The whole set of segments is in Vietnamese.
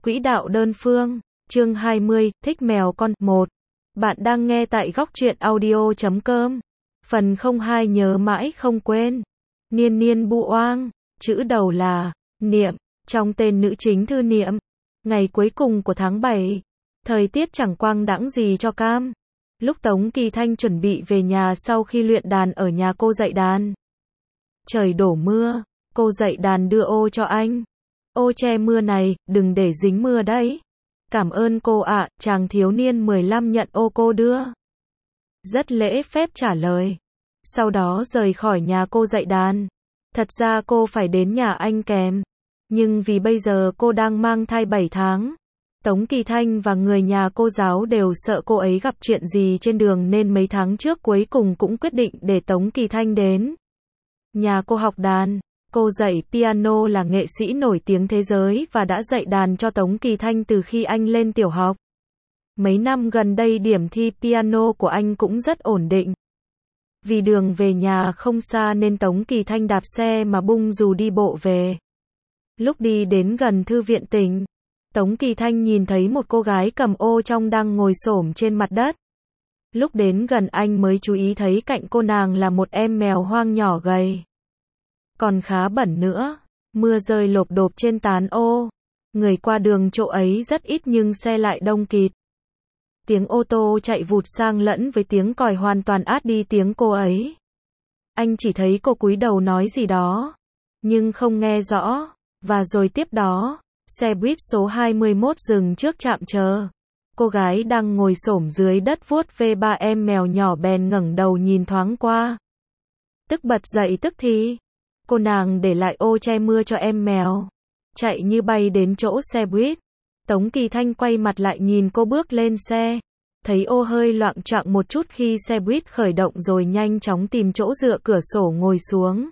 Quỹ đạo đơn phương, chương 20, thích mèo con, 1. Bạn đang nghe tại góc truyện audio.com. Phần 02 nhớ mãi không quên. Niên niên bu oang, chữ đầu là Niệm, trong tên nữ chính Thư Niệm. Ngày cuối cùng của tháng 7, thời tiết chẳng quang đãng gì cho cam. Lúc Tống Kỳ Thanh chuẩn bị về nhà sau khi luyện đàn ở nhà cô dạy đàn. Trời đổ mưa, cô dạy đàn đưa ô cho anh. Ô che mưa này, đừng để dính mưa đấy. Cảm ơn cô ạ, chàng thiếu niên 15 nhận ô cô đưa. Rất lễ phép trả lời. Sau đó rời khỏi nhà cô dạy đàn. Thật ra cô phải đến nhà anh kèm. Nhưng vì bây giờ cô đang mang thai 7 tháng. Tống Kỳ Thanh và người nhà cô giáo đều sợ cô ấy gặp chuyện gì trên đường nên mấy tháng trước cuối cùng cũng quyết định để Tống Kỳ Thanh đến nhà cô học đàn. Cô dạy piano là nghệ sĩ nổi tiếng thế giới và đã dạy đàn cho Tống Kỳ Thanh từ khi anh lên tiểu học. Mấy năm gần đây điểm thi piano của anh cũng rất ổn định. Vì đường về nhà không xa nên Tống Kỳ Thanh đạp xe mà bung dù đi bộ về. Lúc đi đến gần thư viện tỉnh, Tống Kỳ Thanh nhìn thấy một cô gái cầm ô trong đang ngồi xổm trên mặt đất. Lúc đến gần anh mới chú ý thấy cạnh cô nàng là một em mèo hoang nhỏ gầy. Còn khá bẩn nữa, mưa rơi lộp độp trên tán ô. Người qua đường chỗ ấy rất ít nhưng xe lại đông kịt. Tiếng ô tô chạy vụt sang lẫn với tiếng còi hoàn toàn át đi tiếng cô ấy. Anh chỉ thấy cô cúi đầu nói gì đó, nhưng không nghe rõ. Và rồi tiếp đó, xe buýt số 21 dừng trước trạm chờ. Cô gái đang ngồi xổm dưới đất vuốt ve ba em mèo nhỏ bèn ngẩng đầu nhìn thoáng qua. Tức bật dậy tức thì. Cô nàng để lại ô che mưa cho em mèo. Chạy như bay đến chỗ xe buýt. Tống Kỳ Thanh quay mặt lại nhìn cô bước lên xe. Thấy ô hơi loạng choạng một chút khi xe buýt khởi động rồi nhanh chóng tìm chỗ dựa cửa sổ ngồi xuống.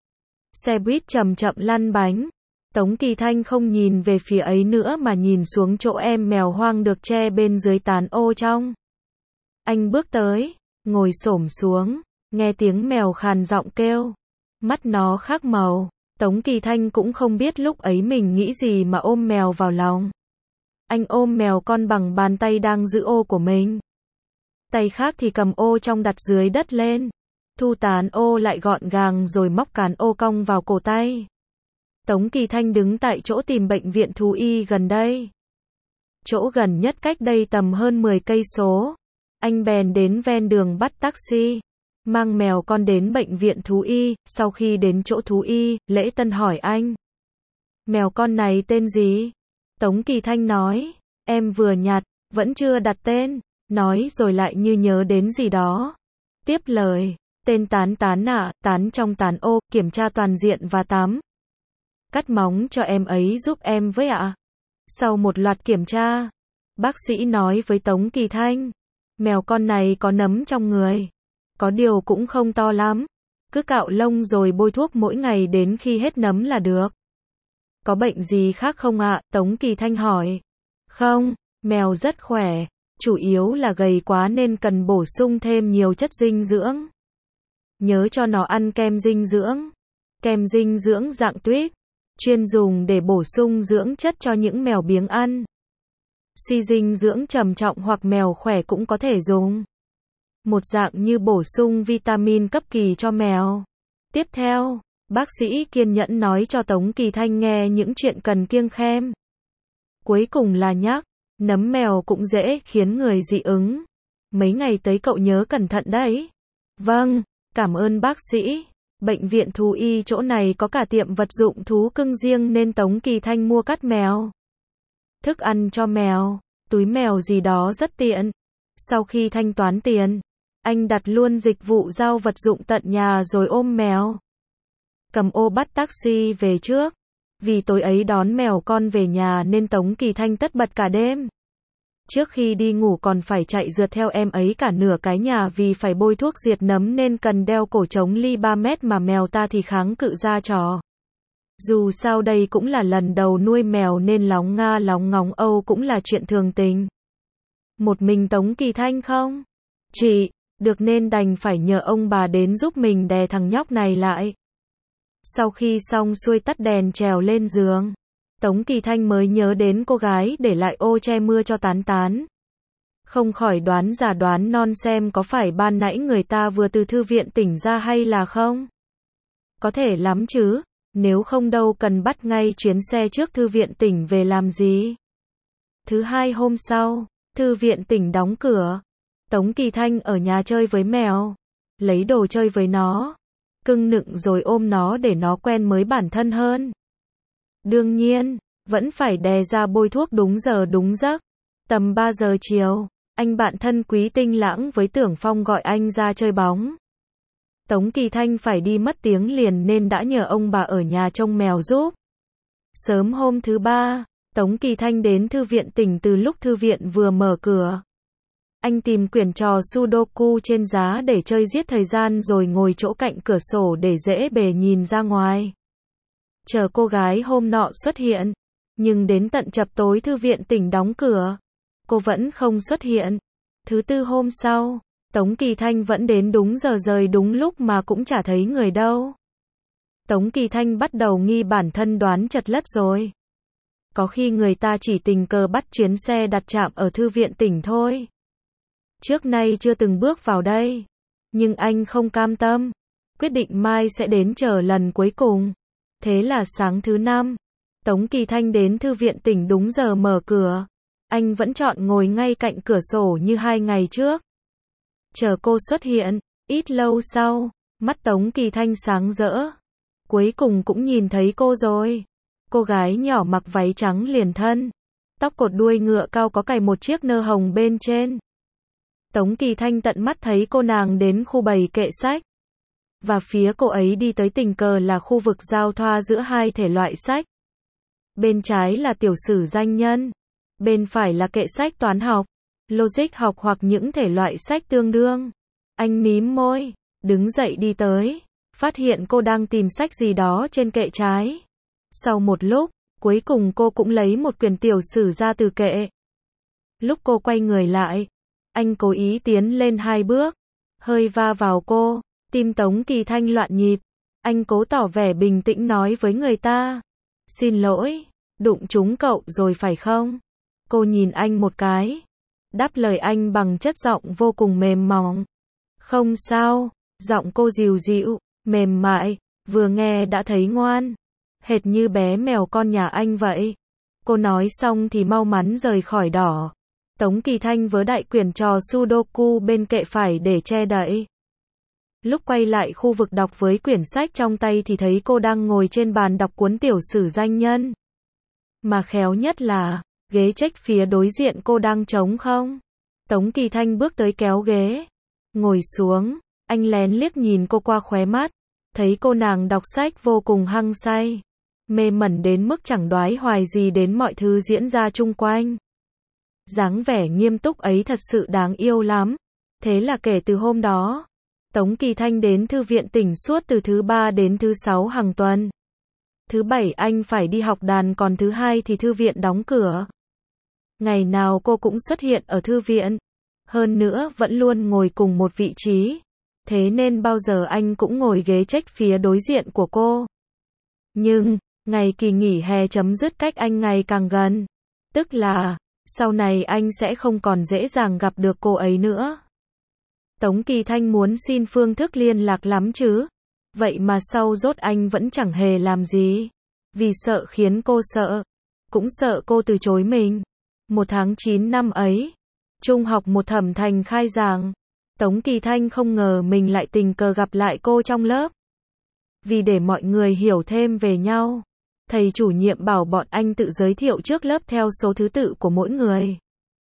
Xe buýt chậm chậm lăn bánh. Tống Kỳ Thanh không nhìn về phía ấy nữa mà nhìn xuống chỗ em mèo hoang được che bên dưới tán ô trong. Anh bước tới, ngồi xổm xuống, nghe tiếng mèo khàn giọng kêu. Mắt nó khác màu. Tống Kỳ Thanh cũng không biết lúc ấy mình nghĩ gì mà ôm mèo vào lòng. Anh ôm mèo con bằng bàn tay đang giữ ô của mình. Tay khác thì cầm ô trong đặt dưới đất lên. Thu tán ô lại gọn gàng rồi móc cán ô cong vào cổ tay. Tống Kỳ Thanh đứng tại chỗ tìm bệnh viện thú y gần đây. Chỗ gần nhất cách đây tầm hơn 10 cây số. Anh bèn đến ven đường bắt taxi. Mang mèo con đến bệnh viện thú y. Sau khi đến chỗ thú y, Lễ Tân hỏi anh. Mèo con này tên gì? Tống Kỳ Thanh nói. Em vừa nhặt, vẫn chưa đặt tên. Nói rồi lại như nhớ đến gì đó. Tiếp lời. Tên Tán Tán ạ, Tán trong tán ô, kiểm tra toàn diện và tắm. Cắt móng cho em ấy giúp em với ạ. Sau một loạt kiểm tra, bác sĩ nói với Tống Kỳ Thanh. Mèo con này có nấm trong người. Có điều cũng không to lắm. Cứ cạo lông rồi bôi thuốc mỗi ngày đến khi hết nấm là được. Có bệnh gì khác không ạ? Tống Kỳ Thanh hỏi. Không, mèo rất khỏe. Chủ yếu là gầy quá nên cần bổ sung thêm nhiều chất dinh dưỡng. Nhớ cho nó ăn kem dinh dưỡng. Kem dinh dưỡng dạng tuyết. Chuyên dùng để bổ sung dưỡng chất cho những mèo biếng ăn. Suy dinh dưỡng trầm trọng hoặc mèo khỏe cũng có thể dùng. Một dạng như bổ sung vitamin cấp kỳ cho mèo. Tiếp theo, bác sĩ kiên nhẫn nói cho Tống Kỳ Thanh nghe những chuyện cần kiêng khem. Cuối cùng là nhắc, nấm mèo cũng dễ khiến người dị ứng. Mấy ngày tới cậu nhớ cẩn thận đấy. Vâng, cảm ơn bác sĩ. Bệnh viện thú y chỗ này có cả tiệm vật dụng thú cưng riêng nên Tống Kỳ Thanh mua cát mèo, thức ăn cho mèo, túi mèo gì đó rất tiện. Sau khi thanh toán tiền, anh đặt luôn dịch vụ giao vật dụng tận nhà rồi ôm mèo. Cầm ô bắt taxi về trước. Vì tối ấy đón mèo con về nhà nên Tống Kỳ Thanh tất bật cả đêm. Trước khi đi ngủ còn phải chạy rượt theo em ấy cả nửa cái nhà vì phải bôi thuốc diệt nấm nên cần đeo cổ trống ly 3 mét mà mèo ta thì kháng cự ra trò. Dù sao đây cũng là lần đầu nuôi mèo nên lóng nga lóng ngóng âu cũng là chuyện thường tình. Một mình Tống Kỳ Thanh không? Chị, được nên đành phải nhờ ông bà đến giúp mình đè thằng nhóc này lại. Sau khi xong xuôi tắt đèn trèo lên giường. Tống Kỳ Thanh mới nhớ đến cô gái để lại ô che mưa cho Tán Tán. Không khỏi đoán giả đoán non xem có phải ban nãy người ta vừa từ thư viện tỉnh ra hay là không? Có thể lắm chứ, nếu không đâu cần bắt ngay chuyến xe trước thư viện tỉnh về làm gì. Thứ hai hôm sau, thư viện tỉnh đóng cửa. Tống Kỳ Thanh ở nhà chơi với mèo, lấy đồ chơi với nó, cưng nựng rồi ôm nó để nó quen mới bản thân hơn. Đương nhiên, vẫn phải đè ra bôi thuốc đúng giờ đúng giấc. Tầm 3 giờ chiều, anh bạn thân Quý Tinh Lãng với Tưởng Phong gọi anh ra chơi bóng. Tống Kỳ Thanh phải đi mất tiếng liền nên đã nhờ ông bà ở nhà trông mèo giúp. Sớm hôm thứ ba, Tống Kỳ Thanh đến thư viện tỉnh từ lúc thư viện vừa mở cửa. Anh tìm quyển trò Sudoku trên giá để chơi giết thời gian rồi ngồi chỗ cạnh cửa sổ để dễ bề nhìn ra ngoài. Chờ cô gái hôm nọ xuất hiện, nhưng đến tận chập tối thư viện tỉnh đóng cửa, cô vẫn không xuất hiện. Thứ tư hôm sau, Tống Kỳ Thanh vẫn đến đúng giờ rời đúng lúc mà cũng chả thấy người đâu. Tống Kỳ Thanh bắt đầu nghi bản thân đoán chật lất rồi. Có khi người ta chỉ tình cờ bắt chuyến xe đặt trạm ở thư viện tỉnh thôi. Trước nay chưa từng bước vào đây, nhưng anh không cam tâm, quyết định mai sẽ đến chờ lần cuối cùng. Thế là sáng thứ năm, Tống Kỳ Thanh đến thư viện tỉnh đúng giờ mở cửa. Anh vẫn chọn ngồi ngay cạnh cửa sổ như 2 ngày trước. Chờ cô xuất hiện, ít lâu sau, mắt Tống Kỳ Thanh sáng rỡ. Cuối cùng cũng nhìn thấy cô rồi. Cô gái nhỏ mặc váy trắng liền thân, tóc cột đuôi ngựa cao có cài một chiếc nơ hồng bên trên. Tống Kỳ Thanh tận mắt thấy cô nàng đến khu bày kệ sách. Và phía cô ấy đi tới tình cờ là khu vực giao thoa giữa hai thể loại sách. Bên trái là tiểu sử danh nhân, bên phải là kệ sách toán học, logic học hoặc những thể loại sách tương đương. Anh mím môi, đứng dậy đi tới, phát hiện cô đang tìm sách gì đó trên kệ trái. Sau một lúc, cuối cùng cô cũng lấy một quyển tiểu sử ra từ kệ. Lúc cô quay người lại, anh cố ý tiến lên 2 bước, hơi va vào cô, tim Tống Kỳ Thanh loạn nhịp. Anh cố tỏ vẻ bình tĩnh nói với người ta, xin lỗi, đụng trúng cậu rồi phải không? Cô nhìn anh một cái, đáp lời anh bằng chất giọng vô cùng mềm mỏng. Không sao, giọng cô dịu dịu, mềm mại, vừa nghe đã thấy ngoan, hệt như bé mèo con nhà anh vậy. Cô nói xong thì mau mắn rời khỏi đỏ. Tống Kỳ Thanh vớ đại quyển trò Sudoku bên kệ phải để che đậy. Lúc quay lại khu vực đọc với quyển sách trong tay thì thấy cô đang ngồi trên bàn đọc cuốn tiểu sử danh nhân. Mà khéo nhất là, ghế trách phía đối diện cô đang trống không. Tống Kỳ Thanh bước tới kéo ghế, ngồi xuống, anh lén liếc nhìn cô qua khóe mắt, thấy cô nàng đọc sách vô cùng hăng say, mê mẩn đến mức chẳng đoái hoài gì đến mọi thứ diễn ra chung quanh. Dáng vẻ nghiêm túc ấy thật sự đáng yêu lắm. Thế là kể từ hôm đó, Tống Kỳ Thanh đến thư viện tỉnh suốt từ thứ 3 đến thứ 6 hàng tuần. Thứ 7 anh phải đi học đàn, còn thứ 2 thì thư viện đóng cửa. Ngày nào cô cũng xuất hiện ở thư viện, hơn nữa vẫn luôn ngồi cùng một vị trí, thế nên bao giờ anh cũng ngồi ghế trách phía đối diện của cô. Nhưng, ngày kỳ nghỉ hè chấm dứt cách anh ngày càng gần, tức là, sau này anh sẽ không còn dễ dàng gặp được cô ấy nữa. Tống Kỳ Thanh muốn xin phương thức liên lạc lắm chứ, vậy mà sau rốt anh vẫn chẳng hề làm gì, vì sợ khiến cô sợ, cũng sợ cô từ chối mình. 1 tháng 9 năm ấy, trung học 1 Thẩm Thành khai giảng, Tống Kỳ Thanh không ngờ mình lại tình cờ gặp lại cô trong lớp. Vì để mọi người hiểu thêm về nhau, thầy chủ nhiệm bảo bọn anh tự giới thiệu trước lớp theo số thứ tự của mỗi người.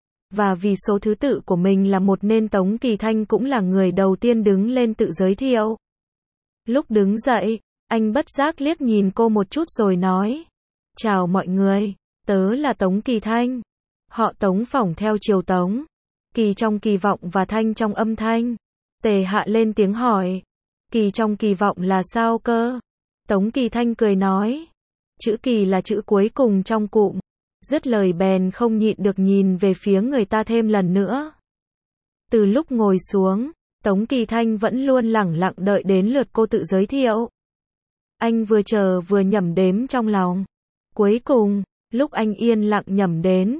Và vì số thứ tự của mình là 1 nên Tống Kỳ Thanh cũng là người đầu tiên đứng lên tự giới thiệu. Lúc đứng dậy, anh bất giác liếc nhìn cô một chút rồi nói, chào mọi người, tớ là Tống Kỳ Thanh. Họ Tống phỏng theo chiều Tống, Kỳ trong kỳ vọng và Thanh trong âm thanh. Tề Hạ lên tiếng hỏi, Kỳ trong kỳ vọng là sao cơ? Tống Kỳ Thanh cười nói, chữ Kỳ là chữ cuối cùng trong cụm. Dứt lời bèn không nhịn được nhìn về phía người ta thêm lần nữa. Từ lúc ngồi xuống, Tống Kỳ Thanh vẫn luôn lẳng lặng đợi đến lượt cô tự giới thiệu. Anh vừa chờ vừa nhẩm đếm trong lòng. Cuối cùng, lúc anh yên lặng nhẩm đến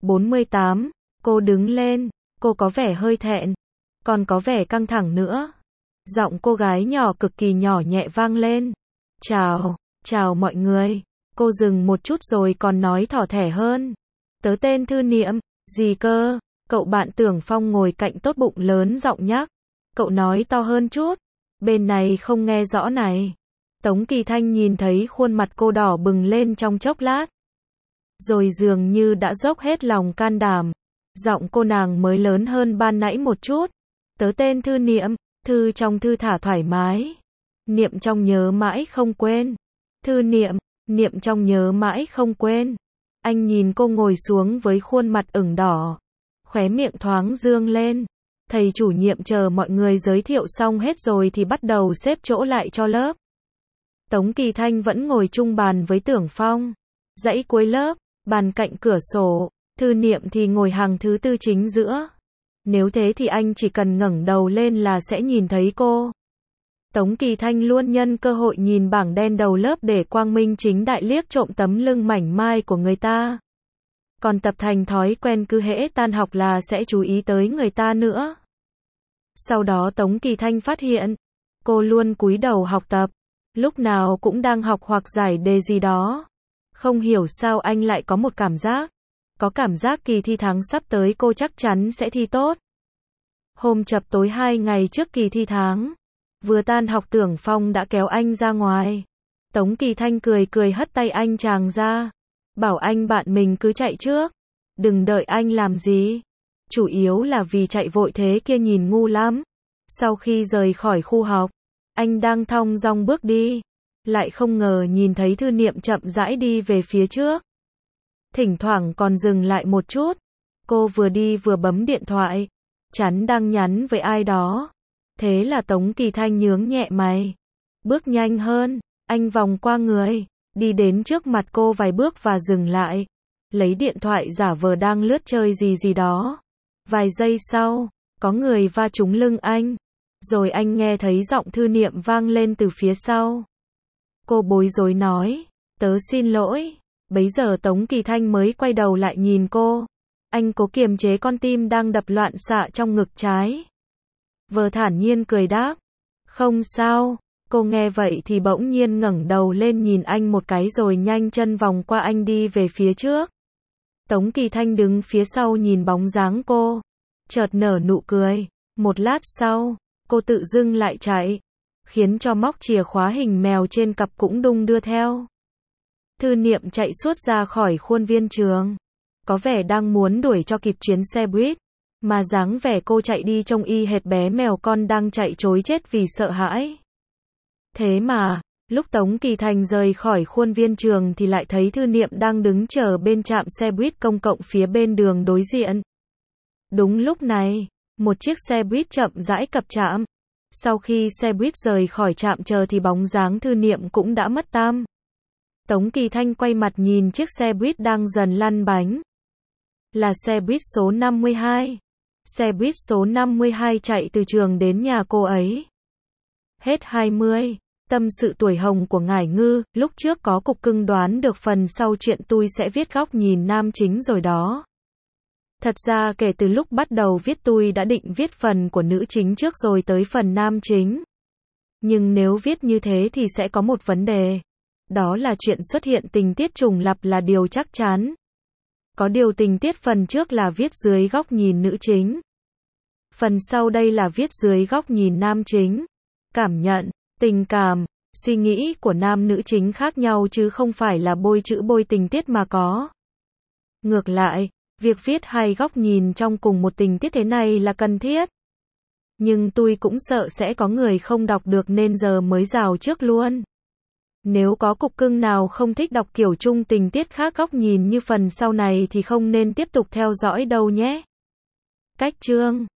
48, cô đứng lên, cô có vẻ hơi thẹn, còn có vẻ căng thẳng nữa. Giọng cô gái nhỏ cực kỳ nhỏ nhẹ vang lên. Chào mọi người. Cô dừng một chút rồi còn nói thỏ thẻ hơn. Tớ tên Thư Niệm. Gì cơ? Cậu bạn Tưởng Phong ngồi cạnh tốt bụng lớn giọng nhắc. Cậu nói to hơn chút. Bên này không nghe rõ này. Tống Kỳ Thanh nhìn thấy khuôn mặt cô đỏ bừng lên trong chốc lát. Rồi dường như đã dốc hết lòng can đảm. Giọng cô nàng mới lớn hơn ban nãy một chút. Tớ tên Thư Niệm. Thư trong thư thả thoải mái. Niệm trong nhớ mãi không quên. Thư Niệm, niệm trong nhớ mãi không quên. Anh nhìn cô ngồi xuống với khuôn mặt ửng đỏ. Khóe miệng thoáng dương lên. Thầy chủ nhiệm chờ mọi người giới thiệu xong hết rồi thì bắt đầu xếp chỗ lại cho lớp. Tống Kỳ Thanh vẫn ngồi chung bàn với Tưởng Phong. Dãy cuối lớp, bàn cạnh cửa sổ. Thư Niệm thì ngồi hàng thứ tư chính giữa. Nếu thế thì anh chỉ cần ngẩng đầu lên là sẽ nhìn thấy cô. Tống Kỳ Thanh luôn nhân cơ hội nhìn bảng đen đầu lớp để quang minh chính đại liếc trộm tấm lưng mảnh mai của người ta. Còn tập thành thói quen cứ hễ tan học là sẽ chú ý tới người ta nữa. Sau đó Tống Kỳ Thanh phát hiện, cô luôn cúi đầu học tập, lúc nào cũng đang học hoặc giải đề gì đó. Không hiểu sao anh lại có một cảm giác. Có cảm giác kỳ thi tháng sắp tới cô chắc chắn sẽ thi tốt. Hôm chập tối 2 ngày trước kỳ thi tháng, vừa tan học Tưởng Phong đã kéo anh ra ngoài. Tống Kỳ Thanh cười hất tay anh chàng ra. Bảo anh bạn mình cứ chạy trước. Đừng đợi anh làm gì. Chủ yếu là vì chạy vội thế kia nhìn ngu lắm. Sau khi rời khỏi khu học, anh đang thong dong bước đi. Lại không ngờ nhìn thấy Thư Niệm chậm rãi đi về phía trước. Thỉnh thoảng còn dừng lại một chút. Cô vừa đi vừa bấm điện thoại. Chắn đang nhắn với ai đó. Thế là Tống Kỳ Thanh nhướng nhẹ mày. Bước nhanh hơn, anh vòng qua người, đi đến trước mặt cô vài bước và dừng lại. Lấy điện thoại giả vờ đang lướt chơi gì đó. Vài giây sau, có người va trúng lưng anh. Rồi anh nghe thấy giọng Thư Niệm vang lên từ phía sau. Cô bối rối nói, tớ xin lỗi. Bấy giờ Tống Kỳ Thanh mới quay đầu lại nhìn cô. Anh cố kiềm chế con tim đang đập loạn xạ trong ngực trái. Vờ thản nhiên cười đáp. Không sao. Cô nghe vậy thì bỗng nhiên ngẩng đầu lên nhìn anh một cái rồi nhanh chân vòng qua anh đi về phía trước. Tống Kỳ Thanh đứng phía sau nhìn bóng dáng cô. Chợt nở nụ cười. Một lát sau, cô tự dưng lại chạy. Khiến cho móc chìa khóa hình mèo trên cặp cũng đung đưa theo. Thư Niệm chạy suốt ra khỏi khuôn viên trường. Có vẻ đang muốn đuổi cho kịp chuyến xe buýt. Mà dáng vẻ cô chạy đi trông y hệt bé mèo con đang chạy trối chết vì sợ hãi. Thế mà, lúc Tống Kỳ Thanh rời khỏi khuôn viên trường thì lại thấy Thư Niệm đang đứng chờ bên trạm xe buýt công cộng phía bên đường đối diện. Đúng lúc này, một chiếc xe buýt chậm rãi cập trạm. Sau khi xe buýt rời khỏi trạm chờ thì bóng dáng Thư Niệm cũng đã mất tăm. Tống Kỳ Thanh quay mặt nhìn chiếc xe buýt đang dần lăn bánh. Là xe buýt số 52. Xe buýt số 52 chạy từ trường đến nhà cô ấy. Hết 20. Tâm sự tuổi hồng của Ngải Ngư, lúc trước có cục cưng đoán được phần sau chuyện tôi sẽ viết góc nhìn nam chính rồi đó. Thật ra kể từ lúc bắt đầu viết tôi đã định viết phần của nữ chính trước rồi tới phần nam chính. Nhưng nếu viết như thế thì sẽ có một vấn đề. Đó là chuyện xuất hiện tình tiết trùng lặp là điều chắc chắn. Có điều tình tiết phần trước là viết dưới góc nhìn nữ chính. Phần sau đây là viết dưới góc nhìn nam chính. Cảm nhận, tình cảm, suy nghĩ của nam nữ chính khác nhau chứ không phải là bôi chữ bôi tình tiết mà có. Ngược lại, việc viết hai góc nhìn trong cùng một tình tiết thế này là cần thiết. Nhưng tôi cũng sợ sẽ có người không đọc được nên giờ mới rào trước luôn. Nếu có cục cưng nào không thích đọc kiểu chung tình tiết khác góc nhìn như phần sau này thì không nên tiếp tục theo dõi đâu nhé. Cách chương